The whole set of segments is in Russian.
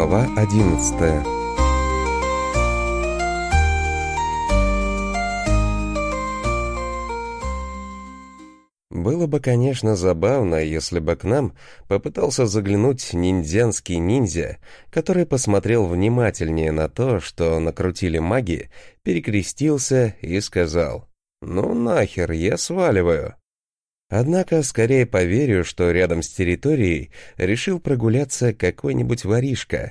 Глава 11. Было бы, конечно, забавно, если бы к нам попытался заглянуть ниндзянский ниндзя, который посмотрел внимательнее на то, что накрутили маги, перекрестился и сказал: «Ну нахер, я сваливаю». Однако скорее поверю, что рядом с территорией решил прогуляться какой-нибудь воришка.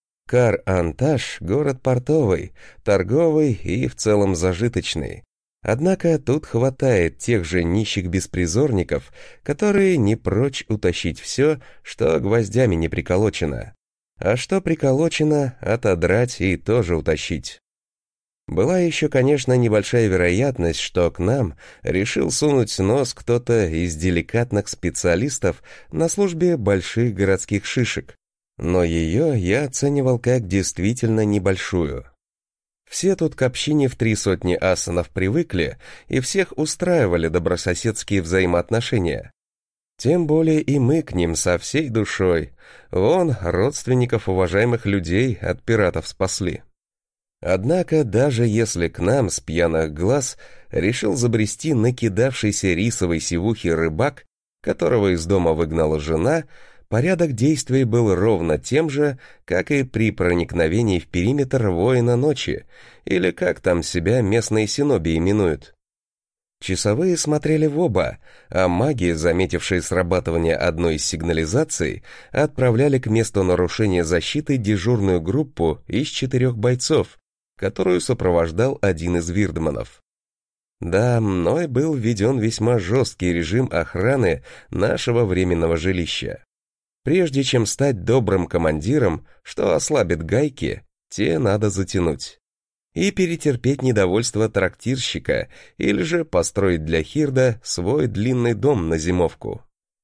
Кар-Анташ — город портовый, торговый и в целом зажиточный. Однако тут хватает тех же нищих беспризорников, которые не прочь утащить все, что гвоздями не приколочено. А что приколочено, отодрать и тоже утащить. Была еще, конечно, небольшая вероятность, что к нам решил сунуть нос кто-то из деликатных специалистов на службе больших городских шишек, но ее я оценивал как действительно небольшую. Все тут к общине в 300 асанов привыкли, и всех устраивали добрососедские взаимоотношения. Тем более и мы к ним со всей душой. Вон, родственников уважаемых людей от пиратов спасли. Однако, даже если к нам с пьяных глаз решил забрести накидавшийся рисовой сивухи рыбак, которого из дома выгнала жена, порядок действий был ровно тем же, как и при проникновении в периметр воина ночи, или как там себя местные синоби именуют. Часовые смотрели в оба, а маги, заметившие срабатывание одной из сигнализаций, отправляли к месту нарушения защиты дежурную группу из 4 бойцов, которую сопровождал один из вирдманов. Да, мной был введен весьма жесткий режим охраны нашего временного жилища. Прежде чем стать добрым командиром, что ослабит гайки, те надо затянуть. И перетерпеть недовольство трактирщика, или же построить для Хирда свой длинный дом на зимовку.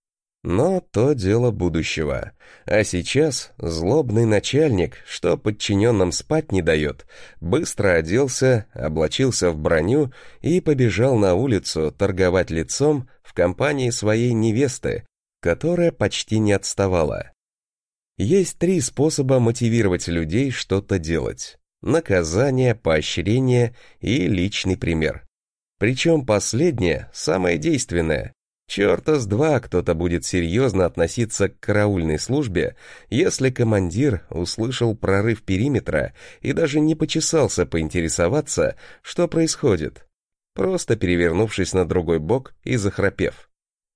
Но то дело будущего. А сейчас злобный начальник, что подчиненным спать не дает, быстро оделся, облачился в броню и побежал на улицу торговать лицом в компании своей невесты, которая почти не отставала. Есть 3 способа мотивировать людей что-то делать: наказание, поощрение и личный пример. Причем последнее самое действенное. Черта с два кто-то будет серьезно относиться к караульной службе, если командир услышал прорыв периметра и даже не почесался поинтересоваться, что происходит, просто перевернувшись на другой бок и захрапев.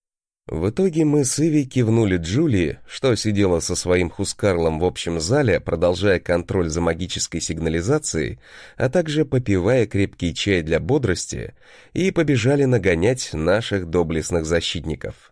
В итоге мы с Иви кивнули Джулии, что сидела со своим хускарлом в общем зале, продолжая контроль за магической сигнализацией, а также попивая крепкий чай для бодрости, и побежали нагонять наших доблестных защитников.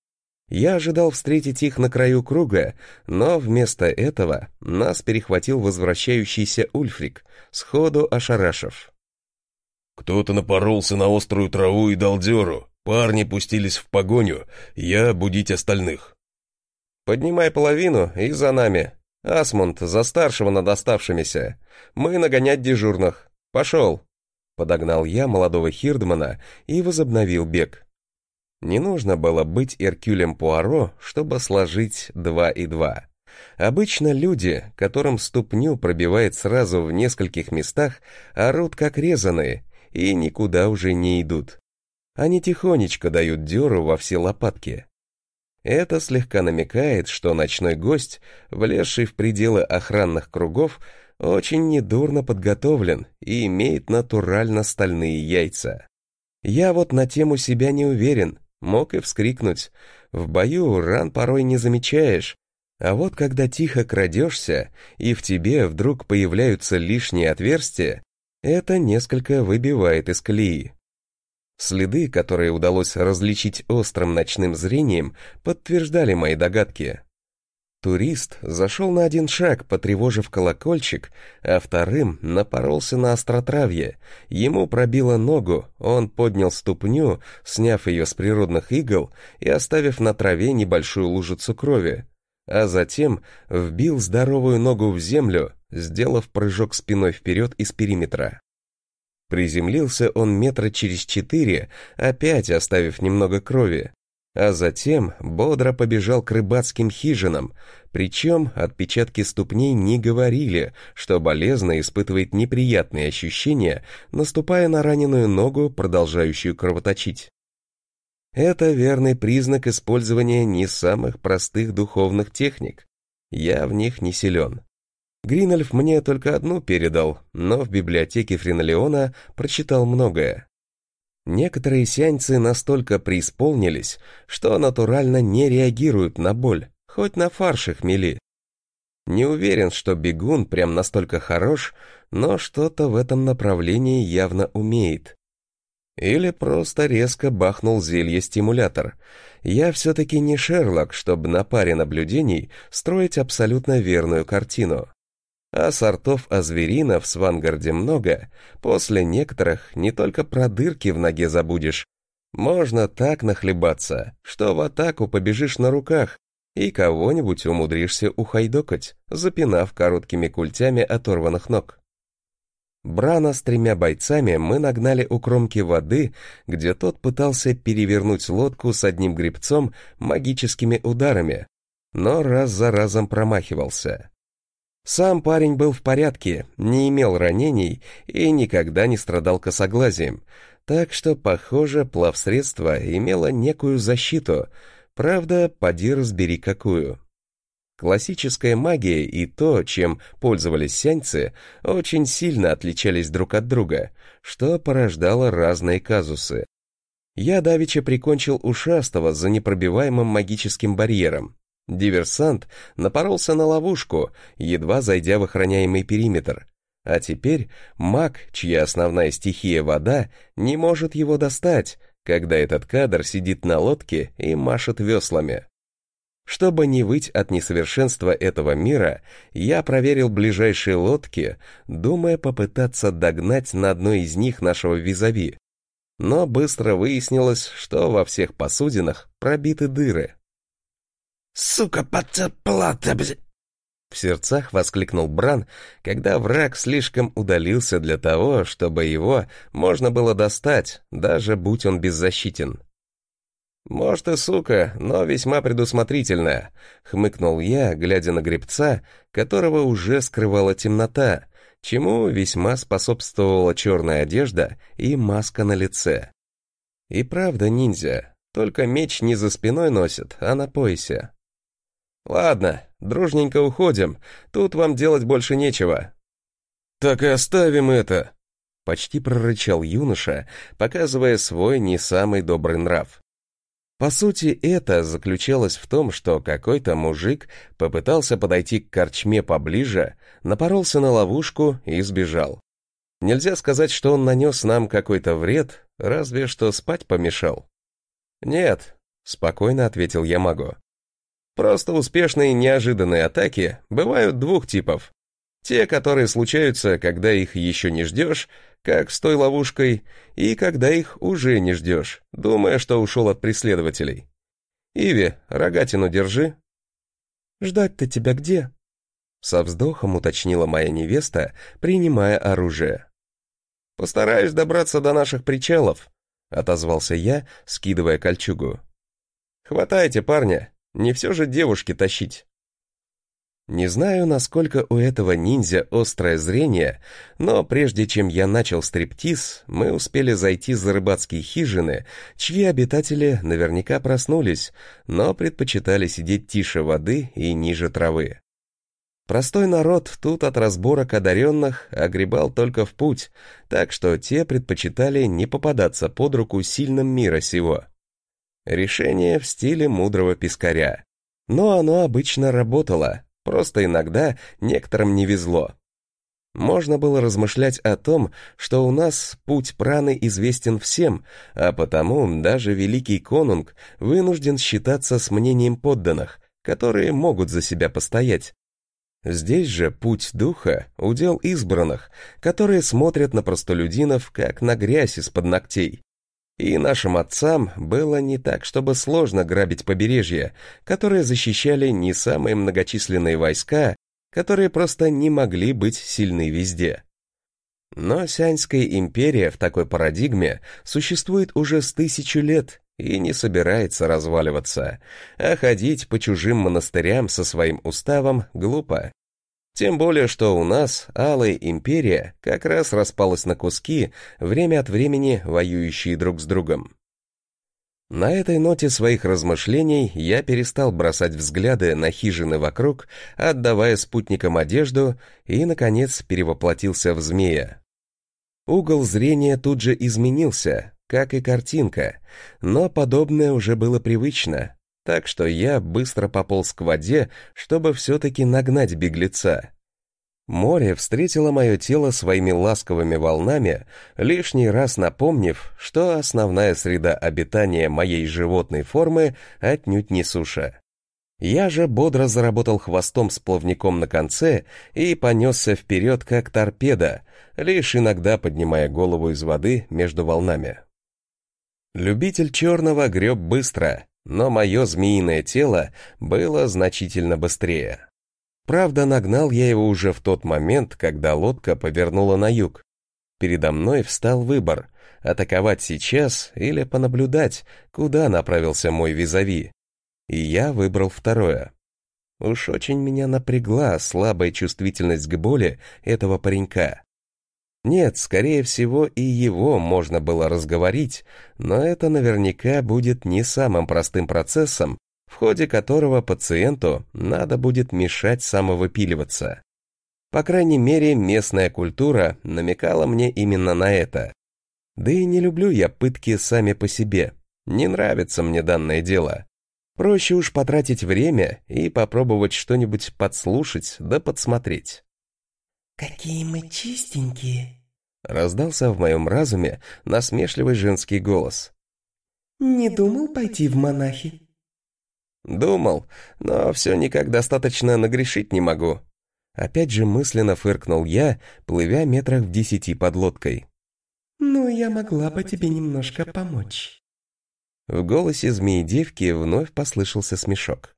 Я ожидал встретить их на краю круга, но вместо этого нас перехватил возвращающийся Ульфрик, сходу ошарашив. «Кто-то напоролся на острую траву и дал дёру. Парни пустились в погоню, я будить остальных». «Поднимай половину и за нами. Асмунд, за старшего над оставшимися. Мы нагонять дежурных. Пошел!» Подогнал я молодого Хирдмана и возобновил бег. Не нужно было быть Эркюлем Пуаро, чтобы сложить 2 и 2. Обычно люди, которым ступню пробивает сразу в нескольких местах, орут как резаные и никуда уже не идут. Они тихонечко дают дёру во все лопатки. Это слегка намекает, что ночной гость, влезший в пределы охранных кругов, очень недурно подготовлен и имеет натурально стальные яйца. Я вот на тему себя не уверен, мог и вскрикнуть. В бою ран порой не замечаешь, а вот когда тихо крадешься, и в тебе вдруг появляются лишние отверстия, это несколько выбивает из колеи. Следы, которые удалось различить острым ночным зрением, подтверждали мои догадки. Турист зашел на 1 шаг, потревожив колокольчик, а вторым напоролся на остротравье. Ему пробило ногу, он поднял ступню, сняв ее с природных игл и оставив на траве небольшую лужицу крови, а затем вбил здоровую ногу в землю, сделав прыжок спиной вперед из периметра. Приземлился он метра через 4, опять оставив немного крови. а затем бодро побежал к рыбацким хижинам, причем отпечатки ступней не говорили, что болезный испытывает неприятные ощущения, наступая на раненую ногу, продолжающую кровоточить. Это верный признак использования не самых простых духовных техник. Я в них не силен. Гринольф мне только одну передал, но в библиотеке Френолеона прочитал многое. Некоторые сеансы настолько преисполнились, что натурально не реагируют на боль, хоть на фарш их мели. Не уверен, что бегун прям настолько хорош, но что-то в этом направлении явно умеет. Или просто резко бахнул зелье-стимулятор. Я все-таки не Шерлок, чтобы на паре наблюдений строить абсолютно верную картину. А сортов озверина в Свангарде много, после некоторых не только про дырки в ноге забудешь. Можно так нахлебаться, что в атаку побежишь на руках и кого-нибудь умудришься ухайдокать, запинав короткими культями оторванных ног. Брана с 3 бойцами мы нагнали у кромки воды, где тот пытался перевернуть лодку с одним гребцом магическими ударами, но раз за разом промахивался. Сам парень был в порядке, не имел ранений и никогда не страдал косоглазием, так что, похоже, плавсредство имело некую защиту, правда, поди разбери какую. Классическая магия и то, чем пользовались сяньцы, очень сильно отличались друг от друга, что порождало разные казусы. Я давеча прикончил ушастого за непробиваемым магическим барьером. Диверсант напоролся на ловушку, едва зайдя в охраняемый периметр. А теперь маг, чья основная стихия вода, не может его достать, когда этот кадр сидит на лодке и машет веслами. Чтобы не выть от несовершенства этого мира, я проверил ближайшие лодки, думая попытаться догнать на одной из них нашего визави. Но быстро выяснилось, что во всех посудинах пробиты дыры. «Сука, подцеплата, блядь!» В сердцах воскликнул Бран, когда враг слишком удалился для того, чтобы его можно было достать, даже будь он беззащитен. «Может и сука, но весьма предусмотрительная», — хмыкнул я, глядя на гребца, которого уже скрывала темнота, чему весьма способствовала черная одежда и маска на лице. И правда ниндзя, только меч не за спиной носит, а на поясе. «Ладно, дружненько уходим, тут вам делать больше нечего». «Так и оставим это», — почти прорычал юноша, показывая свой не самый добрый нрав. По сути, это заключалось в том, что какой-то мужик попытался подойти к корчме поближе, напоролся на ловушку и сбежал. Нельзя сказать, что он нанес нам какой-то вред, разве что спать помешал. «Нет», — спокойно ответил я магу. «Просто успешные неожиданные атаки бывают двух типов. Те, которые случаются, когда их еще не ждешь, как с той ловушкой, и когда их уже не ждешь, думая, что ушел от преследователей. Иви, рогатину держи». «Ждать-то тебя где?» Со вздохом уточнила моя невеста, принимая оружие. «Постараюсь добраться до наших причалов», — отозвался я, скидывая кольчугу. «Хватайте, парня, не все же девушки тащить». Не знаю, насколько у этого ниндзя острое зрение, но прежде чем я начал стриптиз, мы успели зайти за рыбацкие хижины, чьи обитатели наверняка проснулись, но предпочитали сидеть тише воды и ниже травы. Простой народ тут от разборок одаренных огребал только в путь, так что те предпочитали не попадаться под руку сильным мира сего. Решение в стиле мудрого пескаря. Но оно обычно работало, просто иногда некоторым не везло. Можно было размышлять о том, что у нас путь праны известен всем, а потому даже великий конунг вынужден считаться с мнением подданных, которые могут за себя постоять. Здесь же путь духа — удел избранных, которые смотрят на простолюдинов, как на грязь из-под ногтей. И нашим отцам было не так, чтобы сложно грабить побережье, которые защищали не самые многочисленные войска, которые просто не могли быть сильны везде. Но Сяньская империя в такой парадигме существует уже с 1000 лет, и не собирается разваливаться, а ходить по чужим монастырям со своим уставом глупо. Тем более, что у нас Алая Империя как раз распалась на куски, время от времени воюющие друг с другом. На этой ноте своих размышлений я перестал бросать взгляды на хижины вокруг, отдавая спутникам одежду, и, наконец, перевоплотился в змея. Угол зрения тут же изменился, как и картинка, но подобное уже было привычно, так что я быстро пополз к воде, чтобы все-таки нагнать беглеца. Море встретило мое тело своими ласковыми волнами, лишний раз напомнив, что основная среда обитания моей животной формы отнюдь не суша. Я же бодро заработал хвостом с плавником на конце и понесся вперед, как торпеда, лишь иногда поднимая голову из воды между волнами. Любитель черного греб быстро, но мое змеиное тело было значительно быстрее. Правда, нагнал я его уже в тот момент, когда лодка повернула на юг. Передо мной встал выбор — атаковать сейчас или понаблюдать, куда направился мой визави. И я выбрал второе. Уж очень меня напрягла слабая чувствительность к боли этого паренька. Нет, скорее всего, и его можно было разговорить, но это наверняка будет не самым простым процессом, в ходе которого пациенту надо будет мешать самовыпиливаться. По крайней мере, местная культура намекала мне именно на это. Да и не люблю я пытки сами по себе, не нравится мне данное дело. Проще уж потратить время и попробовать что-нибудь подслушать да подсмотреть. «Какие мы чистенькие!» — раздался в моем разуме насмешливый женский голос. «Не думал пойти в монахи?» Думал, но все никак достаточно нагрешить не могу. Опять же мысленно фыркнул я, плывя метрах в 10 под лодкой. «Ну, я могла бы тебе немножко помочь». В голосе змеи-девки вновь послышался смешок.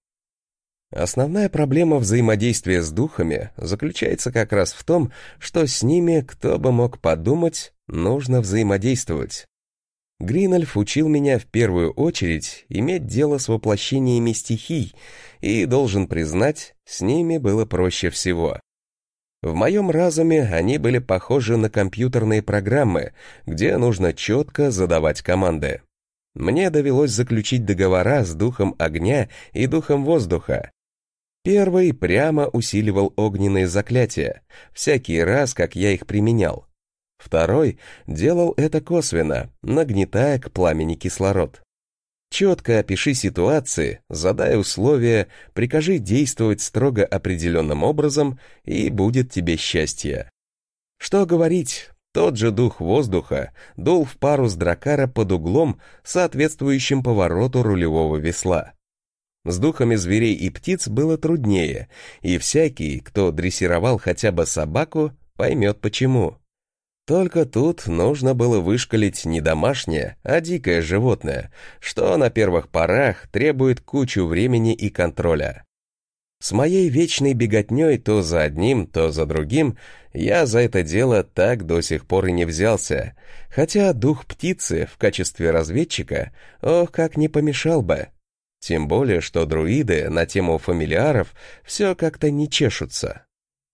Основная проблема взаимодействия с духами заключается как раз в том, что с ними, кто бы мог подумать, нужно взаимодействовать. Гринольф учил меня в первую очередь иметь дело с воплощениями стихий, и, должен признать, с ними было проще всего. В моем разуме они были похожи на компьютерные программы, где нужно четко задавать команды. Мне довелось заключить договора с духом огня и духом воздуха. Первый прямо усиливал огненные заклятия, всякий раз, как я их применял. Второй делал это косвенно, нагнетая к пламени кислород. Четко опиши ситуации, задай условия, прикажи действовать строго определенным образом, и будет тебе счастье. Что говорить, тот же дух воздуха дул в пару с дракара под углом, соответствующим повороту рулевого весла. С духами зверей и птиц было труднее, и всякий, кто дрессировал хотя бы собаку, поймет почему. Только тут нужно было вышкалить не домашнее, а дикое животное, что на первых порах требует кучу времени и контроля. С моей вечной беготней то за одним, то за другим я за это дело так до сих пор и не взялся, хотя дух птицы в качестве разведчика, ох, как не помешал бы. Тем более, что друиды на тему фамильяров все как-то не чешутся.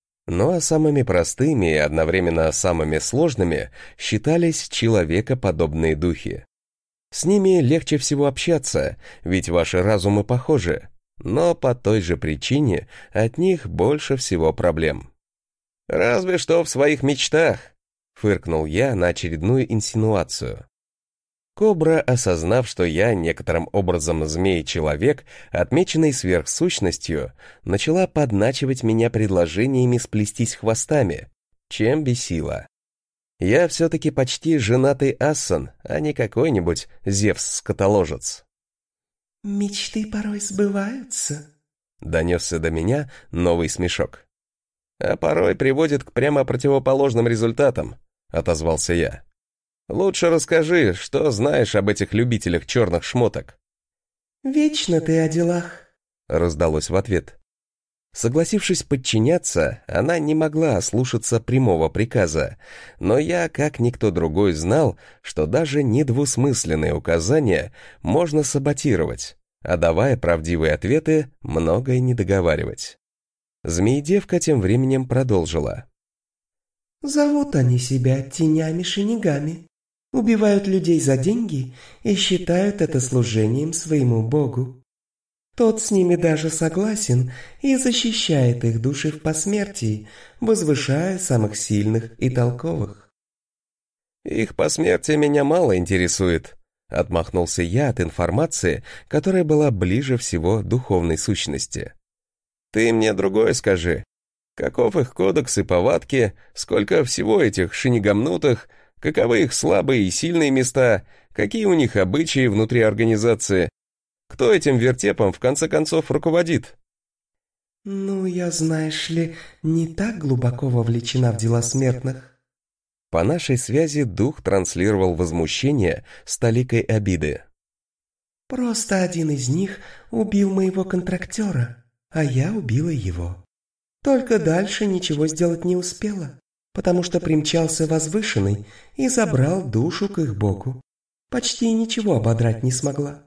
Ну а самыми простыми и одновременно самыми сложными считались человекоподобные духи. С ними легче всего общаться, ведь ваши разумы похожи, но по той же причине от них больше всего проблем. «Разве что в своих мечтах», — фыркнул я на очередную инсинуацию. Кобра, осознав, что я некоторым образом змей-человек, отмеченный сверхсущностью, начала подначивать меня предложениями сплестись хвостами, чем бесила. Я все-таки почти женатый ассан, а не какой-нибудь Зевс-скотоложец. «Мечты порой сбываются», — донесся до меня новый смешок. «А порой приводит к прямо противоположным результатам», — отозвался я. «Лучше расскажи, что знаешь об этих любителях черных шмоток». «Вечно ты о делах», — раздалось в ответ. Согласившись подчиняться, она не могла ослушаться прямого приказа, но я, как никто другой, знал, что даже недвусмысленные указания можно саботировать, а давая правдивые ответы, многое не договаривать. Змеедевка тем временем продолжила. Зовут они себя тенями-шинигами, убивают людей за деньги и считают это служением своему богу. Тот с ними даже согласен и защищает их души в посмертии, возвышая самых сильных и толковых. «Их посмертие меня мало интересует», — отмахнулся я от информации, которая была ближе всего духовной сущности. «Ты мне другое скажи. Каков их кодекс и повадки, сколько всего этих шинигамнутых, каковы их слабые и сильные места, какие у них обычаи внутри организации? Кто этим вертепом в конце концов руководит?» Ну, я, знаешь ли, не так глубоко вовлечена в дела смертных. По нашей связи дух транслировал возмущение с толикой обиды. Просто один из них убил моего контрактера, а я убила его. Только дальше ничего сделать не успела, потому что примчался возвышенный и забрал душу к их богу. Почти ничего ободрать не смогла.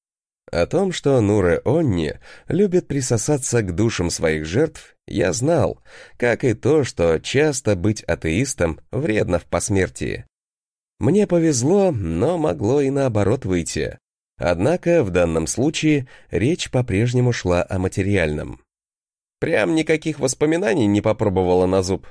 О том, что Нуре-Онни любит присосаться к душам своих жертв, я знал, как и то, что часто быть атеистом вредно в посмертии. Мне повезло, но могло и наоборот выйти. Однако в данном случае речь по-прежнему шла о материальном. Прям никаких воспоминаний не попробовала на зуб?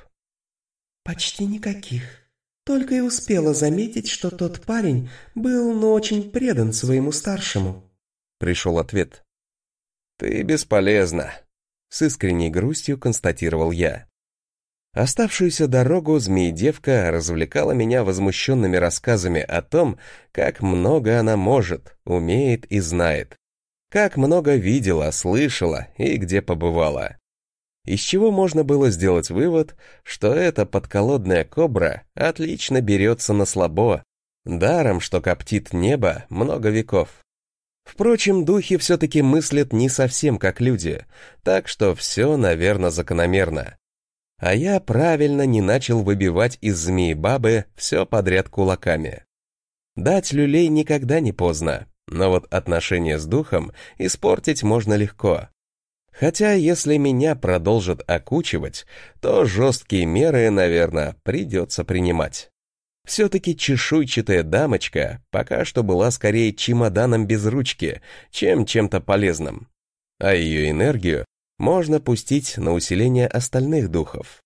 Почти никаких. Только и успела заметить, что тот парень был, очень предан своему старшему. Пришел ответ. «Ты бесполезна», — с искренней грустью констатировал я. Оставшуюся дорогу змеедевка развлекала меня возмущенными рассказами о том, как много она может, умеет и знает, как много видела, слышала и где побывала. Из чего можно было сделать вывод, что эта подколодная кобра отлично берется на слабо, даром, что коптит небо много веков. Впрочем, духи все-таки мыслят не совсем как люди, так что все, наверное, закономерно. А я правильно не начал выбивать из змеи-бабы все подряд кулаками. Дать люлей никогда не поздно, но вот отношения с духом испортить можно легко. Хотя, если меня продолжат окучивать, то жесткие меры, наверное, придется принимать. Все-таки чешуйчатая дамочка пока что была скорее чемоданом без ручки, чем чем-то полезным. А ее энергию можно пустить на усиление остальных духов.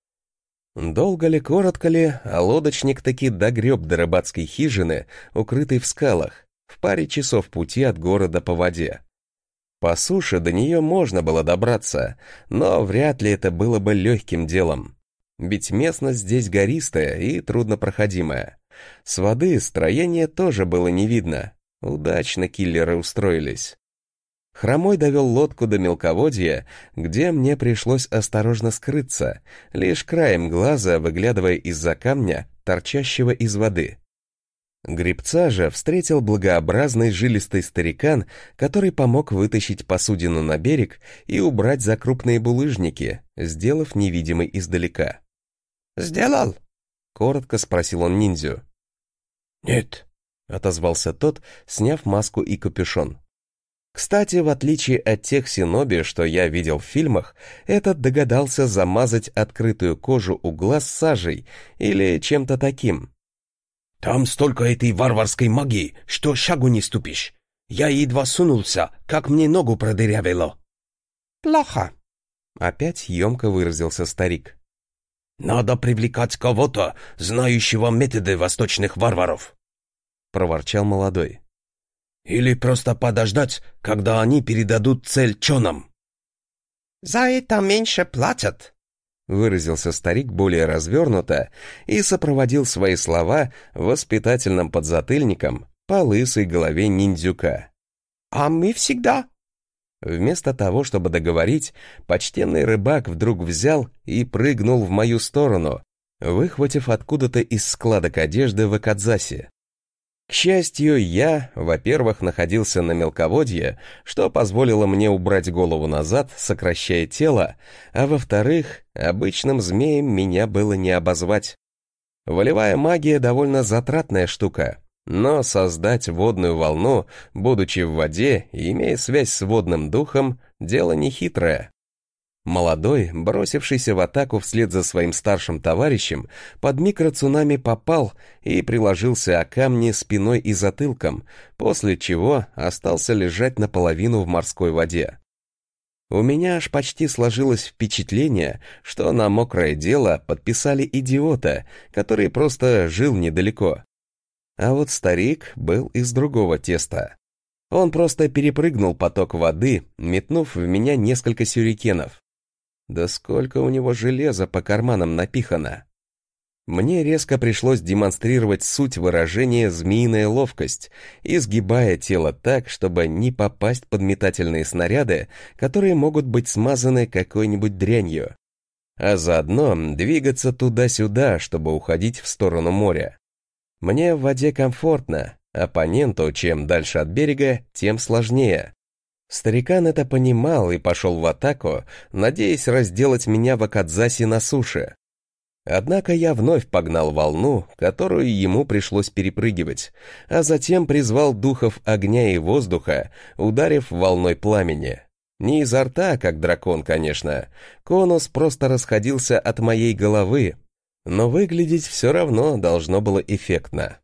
Долго ли, коротко ли, а лодочник таки догреб до рыбацкой хижины, укрытой в скалах, в паре часов пути от города по воде. По суше до нее можно было добраться, но вряд ли это было бы легким делом. Ведь местность здесь гористая и труднопроходимая. С воды строение тоже было не видно. Удачно киллеры устроились. Хромой довел лодку до мелководья, где мне пришлось осторожно скрыться, лишь краем глаза выглядывая из-за камня, торчащего из воды. Гребца же встретил благообразный жилистый старикан, который помог вытащить посудину на берег и убрать за крупные булыжники, сделав невидимый издалека. «Сделал?» — коротко спросил он ниндзю. «Нет», — отозвался тот, сняв маску и капюшон. Кстати, в отличие от тех синоби, что я видел в фильмах, этот догадался замазать открытую кожу у глаз сажей или чем-то таким. «Там столько этой варварской магии, что шагу не ступишь. Я едва сунулся, как мне ногу продырявило». «Плохо», — опять емко выразился старик. «Надо привлекать кого-то, знающего методы восточных варваров», — проворчал молодой. «Или просто подождать, когда они передадут цель чонам». «За это меньше платят», — выразился старик более развернуто и сопроводил свои слова воспитательным подзатыльником по лысой голове ниндзюка. «А мы всегда...» Вместо того, чтобы договорить, почтенный рыбак вдруг взял и прыгнул в мою сторону, выхватив откуда-то из складок одежды вакадзаси. К счастью, я, во-первых, находился на мелководье, что позволило мне убрать голову назад, сокращая тело, а во-вторых, обычным змеем меня было не обозвать. Волевая магия довольно затратная штука, но создать водную волну, будучи в воде и имея связь с водным духом, дело нехитрое. Молодой, бросившийся в атаку вслед за своим старшим товарищем, под микроцунами попал и приложился о камни спиной и затылком, после чего остался лежать наполовину в морской воде. У меня аж почти сложилось впечатление, что на мокрое дело подписали идиота, который просто жил недалеко. А вот старик был из другого теста. Он просто перепрыгнул поток воды, метнув в меня несколько сюрикенов. Да сколько у него железа по карманам напихано. Мне резко пришлось демонстрировать суть выражения «змеиная ловкость», изгибая тело так, чтобы не попасть под метательные снаряды, которые могут быть смазаны какой-нибудь дрянью, а заодно двигаться туда-сюда, чтобы уходить в сторону моря. Мне в воде комфортно, оппоненту чем дальше от берега, тем сложнее. Старикан это понимал и пошел в атаку, надеясь разделать меня в Акадзаси на суше. Однако я вновь погнал волну, которую ему пришлось перепрыгивать, а затем призвал духов огня и воздуха, ударив волной пламени. Не изо рта, как дракон, конечно. Конус просто расходился от моей головы, но выглядеть все равно должно было эффектно.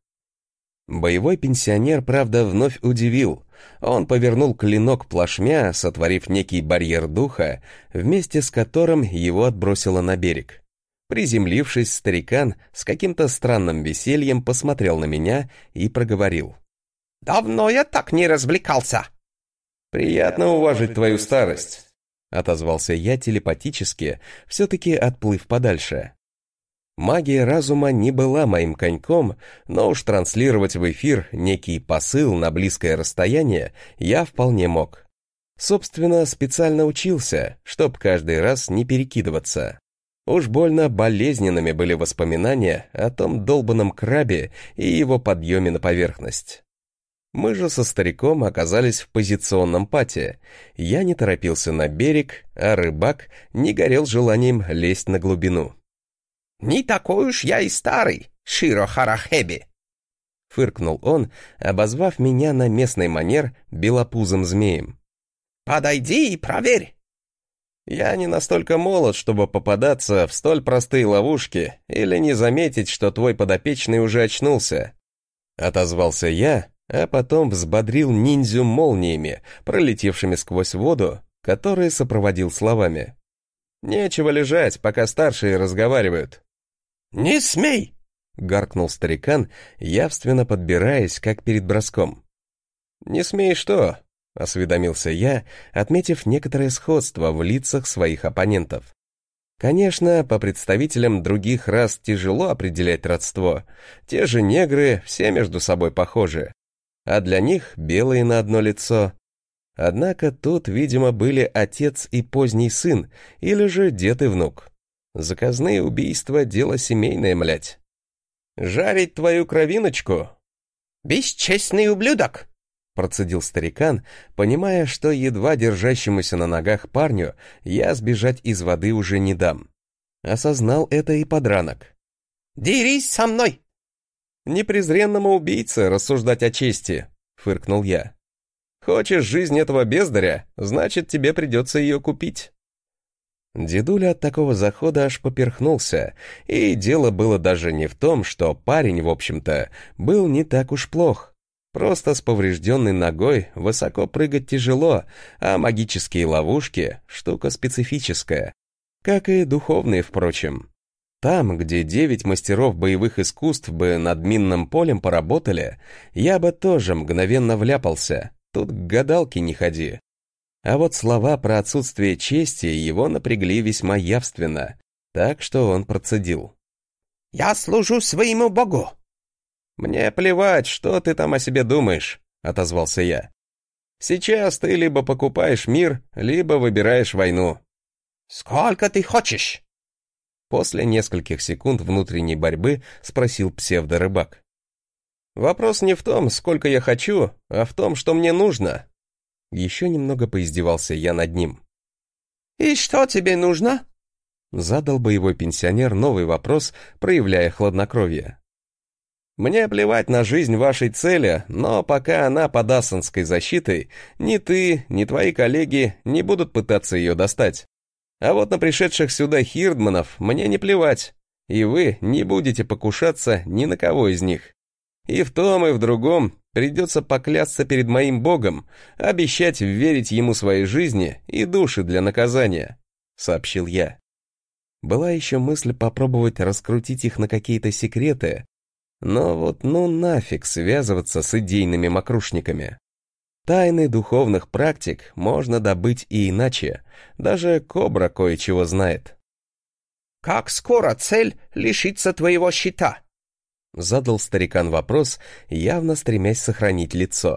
Боевой пенсионер, правда, вновь удивил. Он повернул клинок плашмя, сотворив некий барьер духа, вместе с которым его отбросило на берег. Приземлившись, старикан с каким-то странным весельем посмотрел на меня и проговорил. «Давно я так не развлекался!» «Приятно уважить твою старость», — отозвался я телепатически, все-таки отплыв подальше. Магия разума не была моим коньком, но уж транслировать в эфир некий посыл на близкое расстояние я вполне мог. Собственно, специально учился, чтоб каждый раз не перекидываться. Уж больно болезненными были воспоминания о том долбанном крабе и его подъеме на поверхность. Мы же со стариком оказались в позиционном пате. Я не торопился на берег, а рыбак не горел желанием лезть на глубину. «Не такой уж я и старый, Широ Харахеби!» Фыркнул он, обозвав меня на местный манер белопузым змеем. «Подойди и проверь!» Я не настолько молод, чтобы попадаться в столь простые ловушки или не заметить, что твой подопечный уже очнулся. Отозвался я, а потом взбодрил ниндзю молниями, пролетевшими сквозь воду, которые сопроводил словами. «Нечего лежать, пока старшие разговаривают». «Не смей!» — гаркнул старикан, явственно подбираясь, как перед броском. «Не смей что?» — осведомился я, отметив некоторое сходство в лицах своих оппонентов. Конечно, по представителям других рас тяжело определять родство. Те же негры все между собой похожи, а для них белые на одно лицо. Однако тут, видимо, были отец и поздний сын, или же дед и внук. Заказные убийства — дело семейное, млять. «Жарить твою кровиночку?» «Бесчестный ублюдок!» — процедил старикан, понимая, что едва держащемуся на ногах парню я сбежать из воды уже не дам. Осознал это и подранок. «Дерись со мной!» «Непрезренному убийце рассуждать о чести», — фыркнул я. «Хочешь жизнь этого бездаря, значит, тебе придется ее купить». Дедуля от такого захода аж поперхнулся, и дело было даже не в том, что парень, в общем-то, был не так уж плох. Просто с поврежденной ногой высоко прыгать тяжело, а магические ловушки — штука специфическая, как и духовные, впрочем. Там, где 9 мастеров боевых искусств бы над минным полем поработали, я бы тоже мгновенно вляпался, тут к гадалке не ходи. А вот слова про отсутствие чести его напрягли весьма явственно, так что он процедил. «Я служу своему богу!» «Мне плевать, что ты там о себе думаешь», — отозвался я. «Сейчас ты либо покупаешь мир, либо выбираешь войну». «Сколько ты хочешь?» После нескольких секунд внутренней борьбы спросил псевдорыбак. Вопрос не в том, сколько я хочу, а в том, что мне нужно». Еще немного поиздевался я над ним. «И что тебе нужно?» Задал боевой пенсионер новый вопрос, проявляя хладнокровие. «Мне плевать на жизнь вашей цели, но пока она под ассанской защитой, ни ты, ни твои коллеги не будут пытаться ее достать. А вот на пришедших сюда хирдманов мне не плевать, и вы не будете покушаться ни на кого из них. И в том, и в другом придется поклясться перед моим богом, обещать верить ему своей жизни и души для наказания», — сообщил я. Была еще мысль попробовать раскрутить их на какие-то секреты, но вот ну нафиг связываться с идейными мокрушниками. Тайны духовных практик можно добыть и иначе, даже Кобра кое-чего знает. «Как скоро цель лишится твоего щита?» Задал старикан вопрос, явно стремясь сохранить лицо.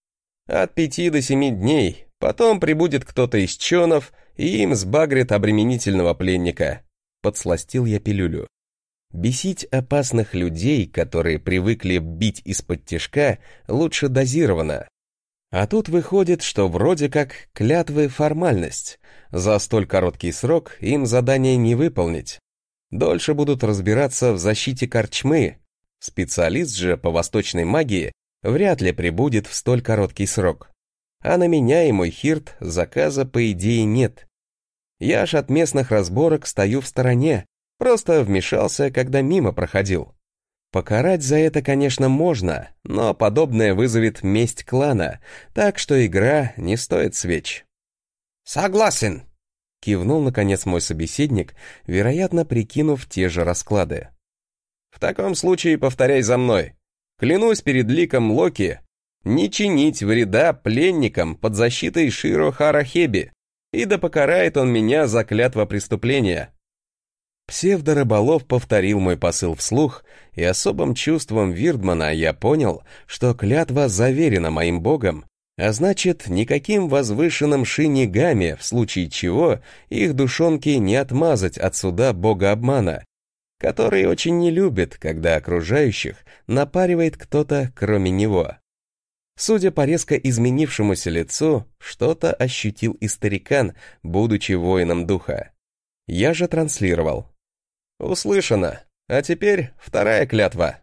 «От 5 до 7 дней, потом прибудет кто-то из чонов, и им сбагрит обременительного пленника», — подсластил я пилюлю. Бесить опасных людей, которые привыкли бить из-под тишка, лучше дозированно. А тут выходит, что вроде как клятвы формальность. За столь короткий срок им задание не выполнить. Дольше будут разбираться в защите корчмы. Специалист же по восточной магии вряд ли прибудет в столь короткий срок. А на меня и мой хирт заказа по идее нет. Я ж от местных разборок стою в стороне, просто вмешался, когда мимо проходил. Покарать за это, конечно, можно, но подобное вызовет месть клана, так что игра не стоит свеч. «Согласен», — кивнул, наконец, мой собеседник, вероятно, прикинув те же расклады. «В таком случае повторяй за мной. Клянусь перед ликом Локи не чинить вреда пленникам под защитой Широ-Харахеби, и да покарает он меня за клятва преступления». Псевдорыболов повторил мой посыл вслух, и особым чувством Вирдмана я понял, что клятва заверена моим богом, а значит, никаким возвышенным шинигами, в случае чего их душонки не отмазать от суда бога обмана, который очень не любит, когда окружающих напаривает кто-то, кроме него. Судя по резко изменившемуся лицу, что-то ощутил и старикан, будучи воином духа. Я же транслировал. «Услышано. А теперь вторая клятва».